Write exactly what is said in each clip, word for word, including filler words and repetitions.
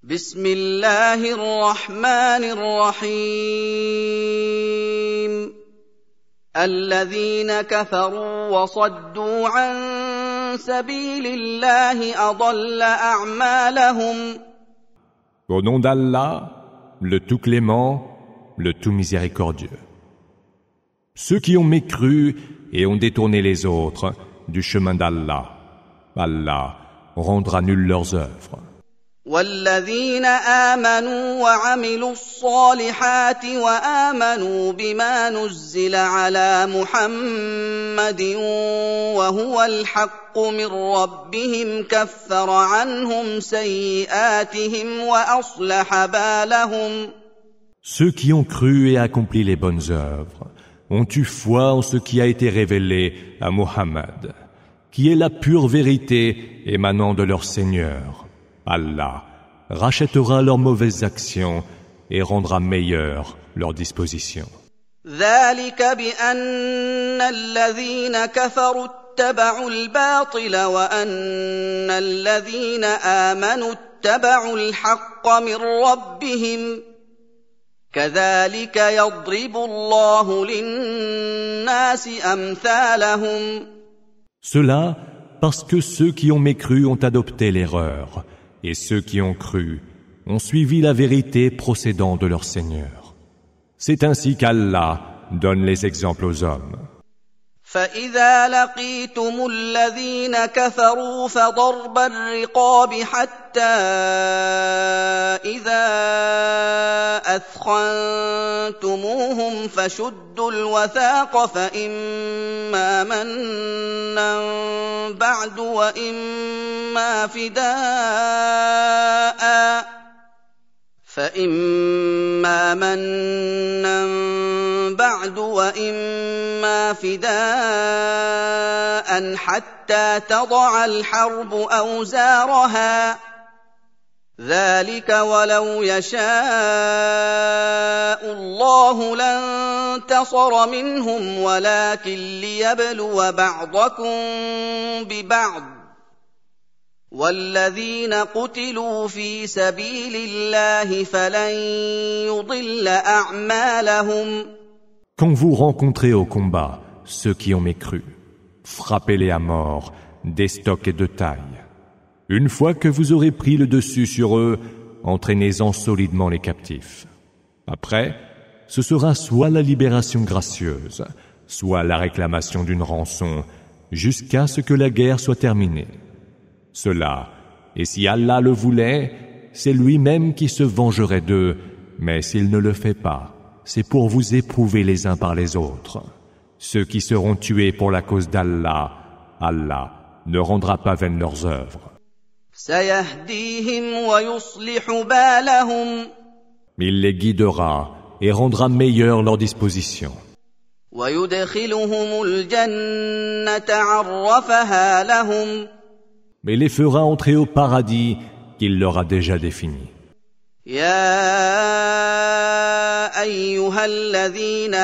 بسم الله الرحمن الرحيم الذين كفروا وصدوا عن سبيل الله أضل أعمالهم. Au nom d'Allah, le tout clément, le tout miséricordieux. Ceux qui ont mécru et ont détourné les autres du chemin d'Allah, Allah rendra nulles leurs œuvres. والذين آمنوا وعملوا الصالحات وآمنوا بما نزل على محمد وهو الحق من ربهم كفر عنهم سيئاتهم وأصلح بالهم. Ceux qui ont cru et accompli les bonnes œuvres ont eu foi en ce qui a été révélé à Muhammad, qui est la pure vérité émanant de leur Seigneur. Allah rachètera leurs mauvaises actions et rendra meilleures leurs dispositions. ذلك بأن الذين كفروا اتبعوا الباطل وأن الذين آمنوا اتبعوا الحق من ربهم كذلك يضرب الله للناس أمثالهم. Cela parce que ceux qui ont mécru ont adopté l'erreur, et ceux qui ont cru ont suivi la vérité procédant de leur Seigneur. C'est ainsi qu'Allah donne les exemples aux hommes. فإذا لقيتم الذين كفروا فضرب الرقاب حتى إذا أثخنتموهم فشدوا الوثاق فإما منا بعد وإما فداء فإما منا بعد وإما فداء حتى تضع الحرب أوزارها ذلك ولو يشاء الله لانتصر منهم ولكن ليبلو بعضكم ببعض والذين قتلوا في سبيل الله فلن يضل أعمالهم. Quand vous rencontrez au combat ceux qui ont mécru, frappez-les à mort d'estoc et de taille. Une fois que vous aurez pris le dessus sur eux, entraînez-en solidement les captifs. Après, ce sera soit la libération gracieuse, soit la réclamation d'une rançon, jusqu'à ce que la guerre soit terminée. Cela, et si Allah le voulait, c'est lui-même qui se vengerait d'eux, mais s'il ne le fait pas, c'est pour vous éprouver les uns par les autres. Ceux qui seront tués pour la cause d'Allah, Allah ne rendra pas vaines leurs œuvres. Il les guidera et rendra meilleures leurs dispositions. Mais les fera entrer au paradis qu'il leur a déjà défini. يا أيها الذين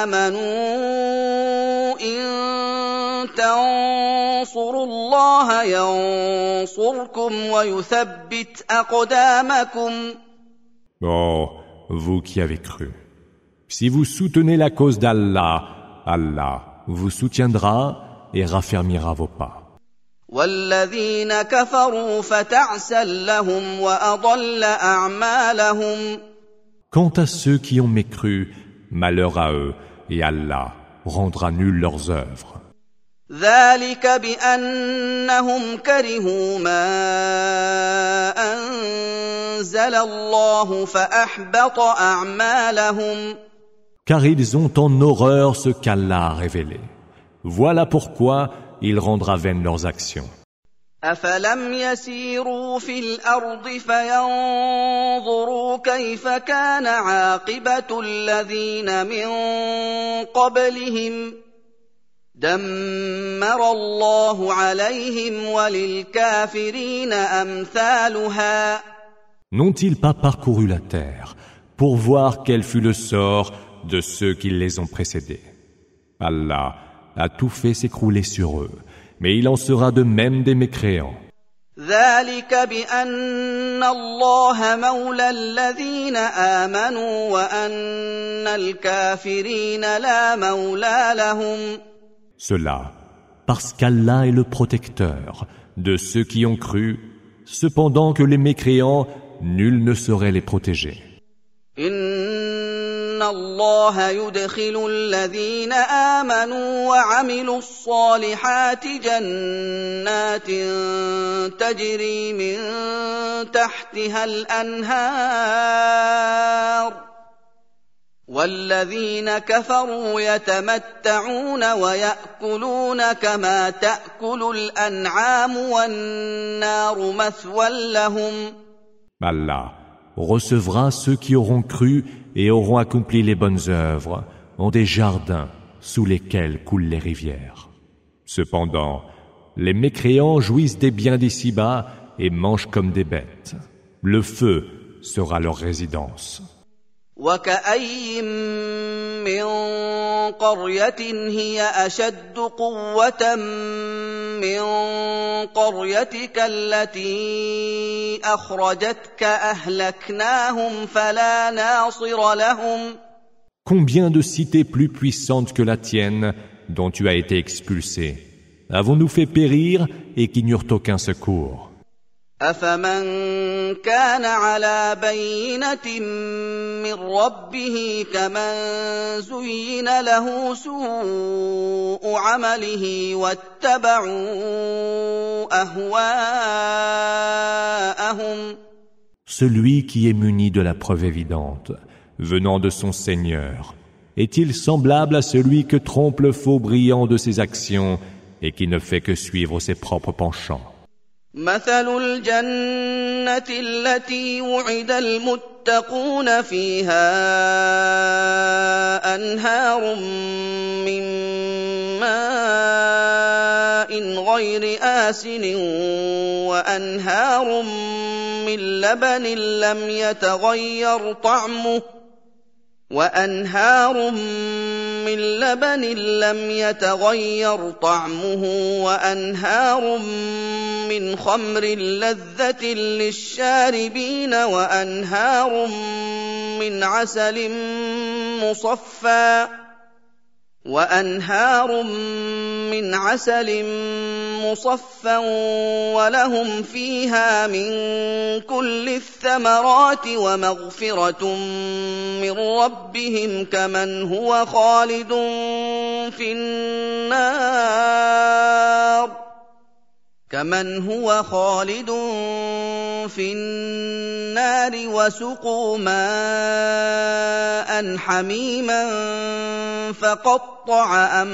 آمنوا إن تنصروا الله ينصركم ويثبت أقدامكم. Oh, vous qui avez cru, si vous soutenez la cause d'Allah, Allah vous soutiendra et raffermira vos pas. والذين كفروا فتعسا لهم وأضل أعمالهم. Quant à ceux qui ont mécru, malheur à eux, et Allah rendra nulles leurs œuvres. ذلك بأنهم كرهوا ما أنزل الله فأحبط أعمالهم. Car ils ont en horreur ce qu'Allah a révélé. Voilà pourquoi il rendra vaines leurs actions. أفلم يسيروا في الأرض فينظروا كيف كان عاقبة الذين من قبلهم دمر الله عليهم وللكافرين أمثالها. N'ont-ils pas parcouru la terre pour voir quel fut le sort de ceux qui les ont précédés? Allah a tout fait s'écrouler sur eux, mais il en sera de même des mécréants. ذلك بأن الله مولى الذين آمنوا وأن الكافرين لا مولى لهم. Cela, parce qu'Allah est le protecteur de ceux qui ont cru, cependant que les mécréants, nul ne saurait les protéger. إن الله يدخل الذين آمنوا وعملوا الصالحات جنات تجري من تحتها الأنهار والذين كفروا يتمتعون ويأكلون كما تأكل الأنعام والنار مثوى لهم. Allah recevra ceux qui auront cru et auront accompli les bonnes œuvres en des jardins sous lesquels coulent les rivières. Cependant, les mécréants jouissent des biens d'ici-bas et mangent comme des bêtes. Le feu sera leur résidence. وكأي من قرية هي أشد قوة من قريتك التي أخرجتك أهلكناهم فلا ناصر لهم. Combien de cités plus puissantes que la tienne, dont tu as été expulsé, avons-nous fait périr et qui n'eurent aucun secours? أفمن كان على بينة من ربه كمن زين له سوء عمله واتبعوا أهواءهم. Celui qui est muni de la preuve évidente, venant de son Seigneur, est-il semblable à celui que trompe le faux brillant de ses actions et qui ne fait que suivre ses propres penchants? مثل الجنة التي وعد المتقون فيها أنهار من ماء غير آسن وأنهار من لبن لم يتغير طعمه وأنهار من لبن لم يتغير طعمه وأنهار من خمر لذة للشاربين وأنهار من عسل مصفى وأنهار من عسل مصفى ولهم فيها من كل الثمرات ومغفرة من ربهم كمن هو خالد في النار كمن هو خالد في النار وسقوا ماء حميما فقطع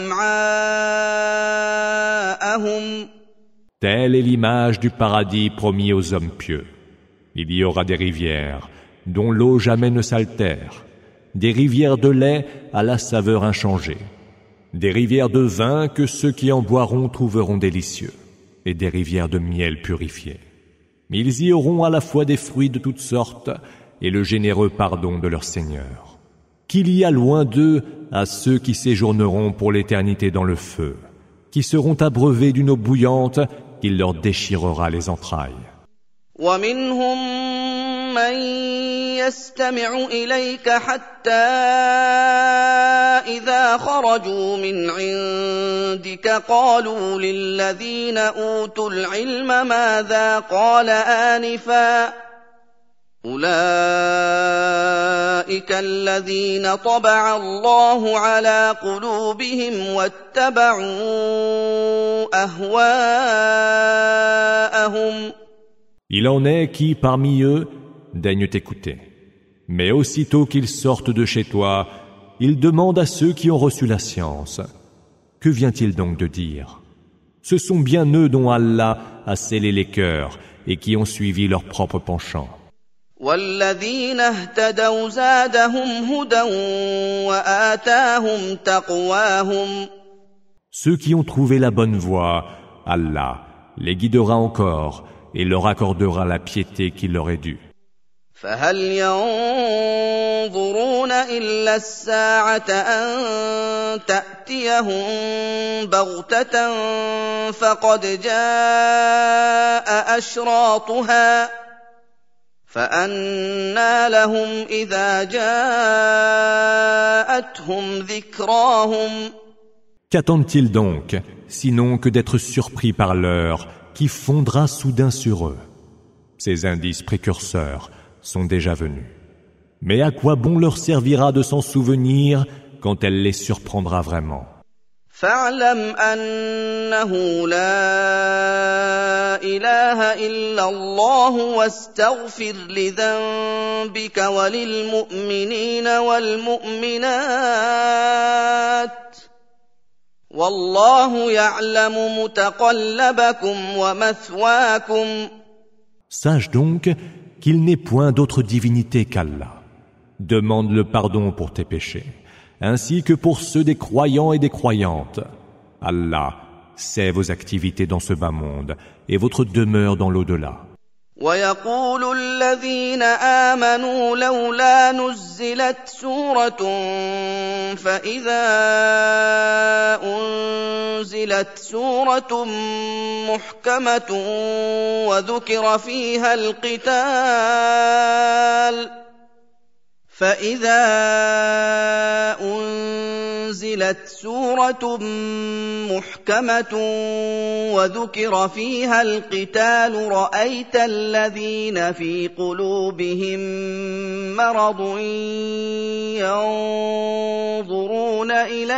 أمعاءهم. Telle est l'image du paradis promis aux hommes pieux. Il y aura des rivières dont l'eau jamais ne s'altère, des rivières de lait à la saveur inchangée, des rivières de vin que ceux qui en boiront trouveront délicieux, et des rivières de miel purifié. Ils y auront à la fois des fruits de toutes sortes et le généreux pardon de leur Seigneur. Qu'il y a loin d'eux à ceux qui séjourneront pour l'éternité dans le feu, qui seront abreuvés d'une eau bouillante qui leur déchirera les entrailles. ومنهم من يستمع إليك حتى إذا خرجوا من عندك قالوا للذين أوتوا العلم ماذا قال آنفا أولئك الذين طبع الله على قلوبهم واتبعوا أهواءهم. Il en est qui, parmi eux, daignent t'écouter. Mais aussitôt qu'ils sortent de chez toi, ils demandent à ceux qui ont reçu la science. Que vient-il donc de dire? Ce sont bien eux dont Allah a scellé les cœurs et qui ont suivi leur propre penchant. والذين اهتدوا زادهم هدى وآتاهم تقواهم. Ceux qui ont trouvé la bonne voie, Allah les guidera encore et leur accordera la piété qui leur est due. فهل ينظرون إلا الساعة أن تأتيهم بغتة فقد جاء أشراطها فأنى لهم إذا جاءتهم ذكراهم. Qu'attendent-ils donc, sinon que d'être surpris par l'heure qui fondra soudain sur eux? Ces indices précurseurs sont déjà venus. Mais à quoi bon leur servira de s'en souvenir quand elle les surprendra vraiment? فاعلم أنه لا إله إلا الله واستغفر لذنبك وللمؤمنين والمؤمنات والله يعلم متقلبكم ومثواكم. Sache donc qu'il n'est point d'autre divinité qu'Allah. Demande le pardon pour tes péchés, ainsi que pour ceux des croyants et des croyantes. Allah sait vos activités dans ce bas monde et votre demeure dans l'au-delà. ويقول الذين آمنوا لولا نزلت سورة فإذا أنزلت سورة محكمة وذكر فيها القتال فإذا أنزلت سورة محكمة وذكر فيها القتال رأيت الذين في قلوبهم مرض ينظرون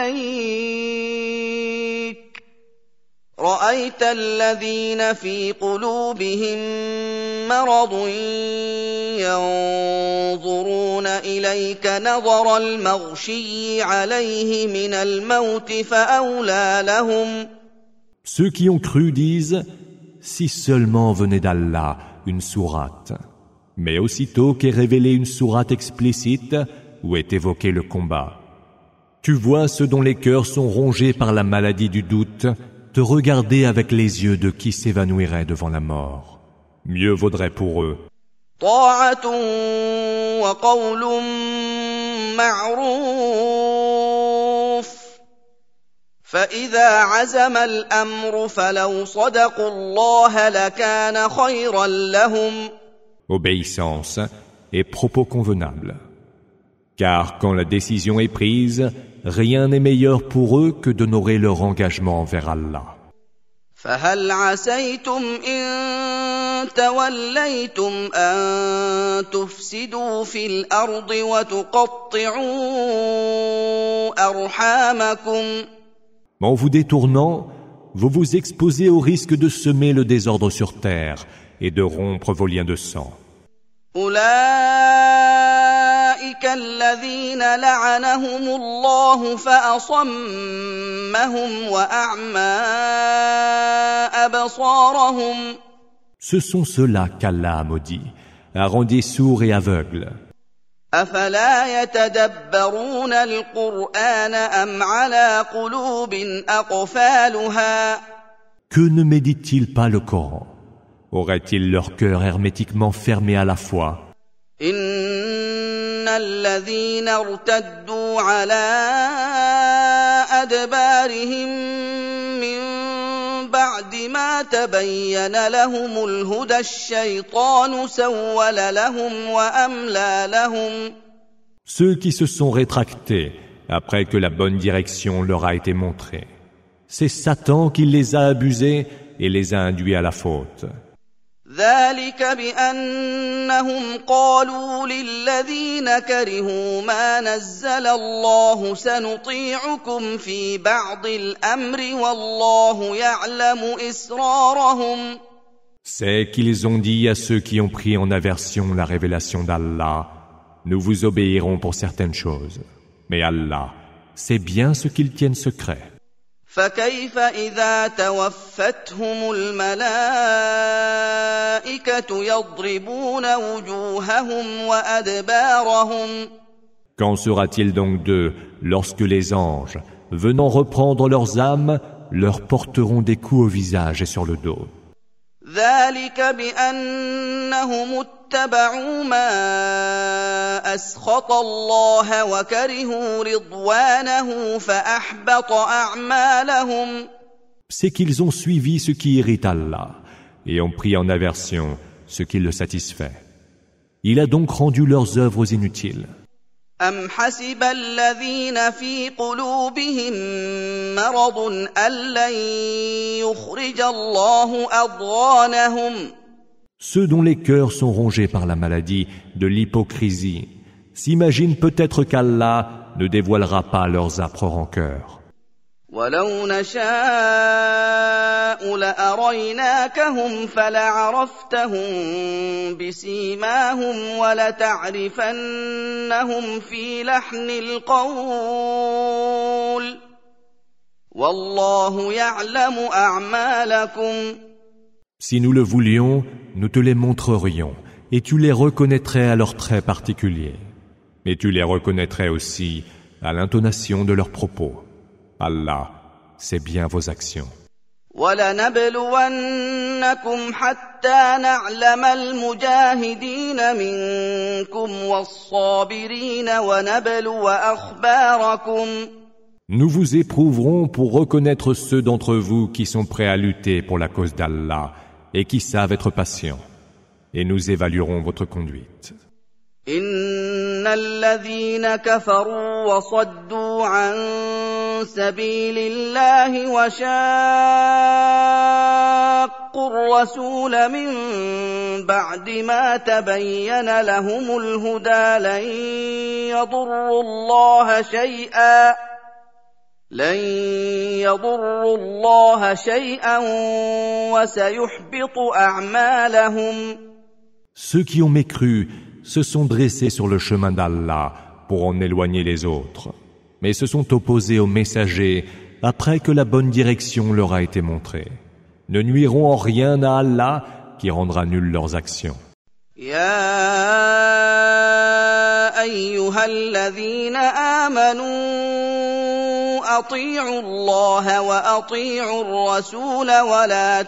إليك رأيت الذين في قلوبهم مرض ينظرون إليك نظر المغشي عليه من الموت فأولى لهم. Ceux qui ont cru disent, si seulement venait d'Allah une sourate. Mais aussitôt qu'est révélée une sourate explicite où est évoqué le combat, tu vois ceux dont les cœurs sont rongés par la maladie du doute te regarder avec les yeux de qui s'évanouirait devant la mort. Mieux vaudrait pour eux طاعة وقول معروف فإذا عزم الأمر فلو صدقوا الله لكان خيرا لهم. Obéissance et propos convenables. Car quand la décision est prise, rien n'est meilleur pour eux que d'honorer leur engagement envers Allah. فهل عسيتم إن توليتم أن تفسدوا في الأرض وتقطعوا أرحامكم. En vous détournant, vous vous exposez au risque de semer le désordre sur terre et de rompre vos liens de sang. أولئك الذين لعنهم الله فأصمهم وأعمى أبصارهم. Ce sont ceux-là qu'Allah a maudits, a rendus sourds et aveugles. أفلا يتدبرون القرآن أم على قلوب أقفالها. Que ne méditent-ils pas le Coran? Auraient-ils leur cœur hermétiquement fermé à la foi? إن الذين ارتدوا على أدبارهم من بعد ما تبين لهم الهدى الشيطان سول لهم وأملى لهم. Ceux qui se sont rétractés après que la bonne direction leur a été montrée, c'est Satan qui les a abusés et les a induits à la faute. ذلك بأنهم قالوا للذين كرهوا ما نزل الله سنطيعكم في بعض الأمر والله يعلم إسرارهم. C'est qu'ils ont dit à ceux qui ont pris en aversion la révélation d'Allah, nous vous obéirons pour certaines choses, mais Allah sait bien ce qu'ils tiennent secret. فكيف إذا توفتهم الملائكة يضربون وجوههم وأدبارهم. Qu'en sera-t-il donc d'eux lorsque les anges, venant reprendre leurs âmes, leur porteront des coups au visage et sur le dos? ذلك بأنهم اتبعوا ما أسخط الله وكرهوا رضوانه فأحبط أعمالهم. C'est qu'ils ont suivi ce qui irrite Allah et ont pris en aversion ce qui le satisfait. Il a donc rendu leurs œuvres inutiles. أم حسب الذين في قلوبهم مرض أن لن يخرج الله أضغانهم. Ceux dont les cœurs sont rongés par la maladie de l'hypocrisie s'imaginent peut-être qu'Allah ne dévoilera pas leurs âpres rancœurs. وَلَوْ نَشَاءُ لَأَرَيْنَاكَهُمْ فَلَعَرَفْتَهُم بِسِيمَاهُمْ وَلَتَعْرِفَنَّهُمْ فِي لَحْنِ الْقَوْلِ وَاللَّهُ يَعْلَمُ أَعْمَالَكُمْ. Si nous le voulions, nous te les montrerions, et tu les reconnaîtrais à leurs traits particuliers. Mais tu les reconnaîtrais aussi à l'intonation de leurs propos. Allah sait bien vos actions. وَلَنَبْلُوَنَّكُمْ حَتَّى نَعْلَمَ الْمُجَاهِدِينَ مِنكُمْ وَالصَّابِرِينَ وَنَبْلُوَ أَخْبَارَكُمْ. Nous vous éprouverons pour reconnaître ceux d'entre vous qui sont prêts à lutter pour la cause d'Allah et qui savent être patients, et nous évaluerons votre conduite. إِنَّ الَّذِينَ كَفَرُوا وَصَدُّوا عَن سَبِيلِ اللَّهِ وَشَاقُّوا الرَّسُولَ مِن بَعْدِ مَا تَبَيَّنَ لَهُمُ الْهُدَىٰ لَن يَضُرُّوا اللَّهَ شَيْئًا لن يضروا الله شيئا وسيحبط أعمالهم. Ceux qui ont mécru se sont dressés sur le chemin d'Allah pour en éloigner les autres, mais se sont opposés aux messagers après que la bonne direction leur a été montrée. Ne nuiront en rien à Allah qui rendra nulles leurs actions. يا أيها الذين آمنوا أطيعوا الله وأطيعوا الرسول ولا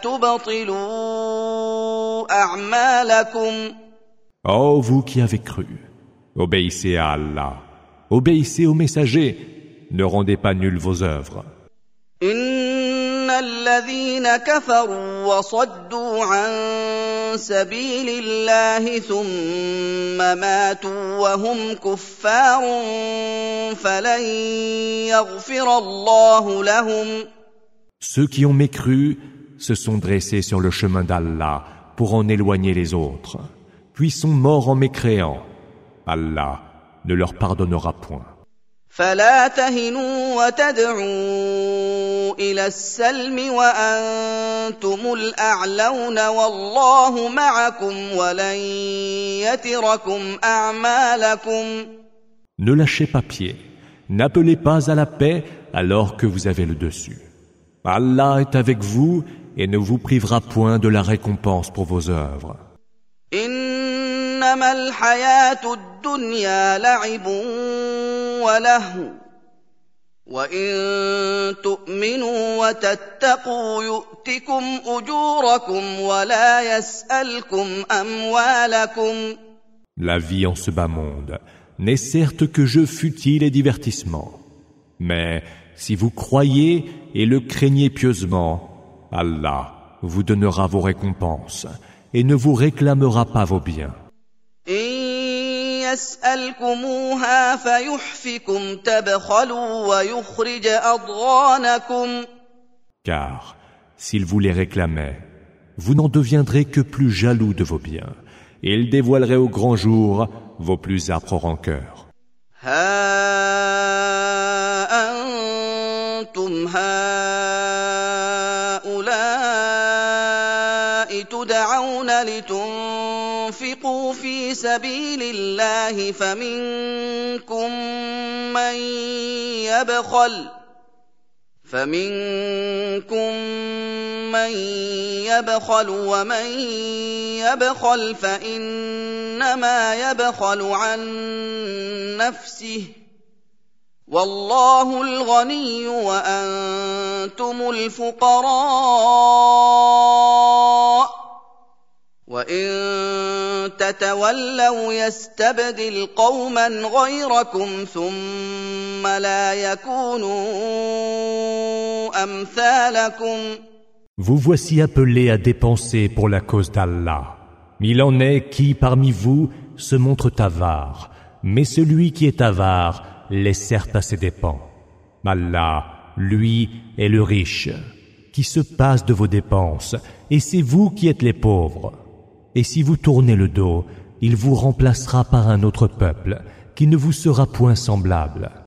تبطلوا أعمالكم. Ô vous qui avez cru, obéissez à Allah, obéissez aux messagers, ne rendez pas nulles vos œuvres. إن الذين كفروا وصدوا عن سبيل الله ثم ماتوا وهم كفار فلن يغفر الله لهم. Ceux qui ont mécru se sont dressés sur le chemin d'Allah pour en éloigner les autres, puis sont morts en mécréant. Allah ne leur pardonnera point. فلا تهنوا وتدعوا إلى السلم وأنتم الأعلون والله معكم ولن يتركم أعمالكم. Ne lâchez pas pied, n'appelez pas à la paix alors que vous avez le dessus. Allah est avec vous et ne vous privera point de la récompense pour vos œuvres. إنما الحياة الدنيا لعب وَلَهْوٌ وَإِن تُؤْمِنُوا وَتَتَّقُوا يُؤْتِكُمْ أُجُورَكُمْ وَلَا يَسْأَلْكُمْ أَمْوَالَكُمْ. La vie en ce bas monde n'est certes que jeu futile et divertissement. Mais si vous croyez et le craignez pieusement, Allah vous donnera vos récompenses et ne vous réclamera pas vos biens. يسألكموها فيحفكم تبخلوا ويخرج أضغانكم. Car, s'il vous les réclamait, vous n'en deviendrez que plus jaloux de vos biens, et il dévoilerait au grand jour vos plus âpres rancœurs. ها أنتم هؤلاء تدعون لتنفقوا في سبيل الله فمنكم من يبخل فمنكم من يبخل ومن يبخل فإنما يبخل عن نفسه والله الغني وأنتم الفقراء وإن وإن تتولوا يستبدل قوما غيركم ثم لا يكونوا أمثالكم. Vous voici appelés à dépenser pour la cause d'Allah. Il en est qui, parmi vous, se montre avare, mais celui qui est avare l'est certes à ses dépens. Allah, lui, est le riche, qui se passe de vos dépenses, et c'est vous qui êtes les pauvres. Et si vous tournez le dos, il vous remplacera par un autre peuple, qui ne vous sera point semblable.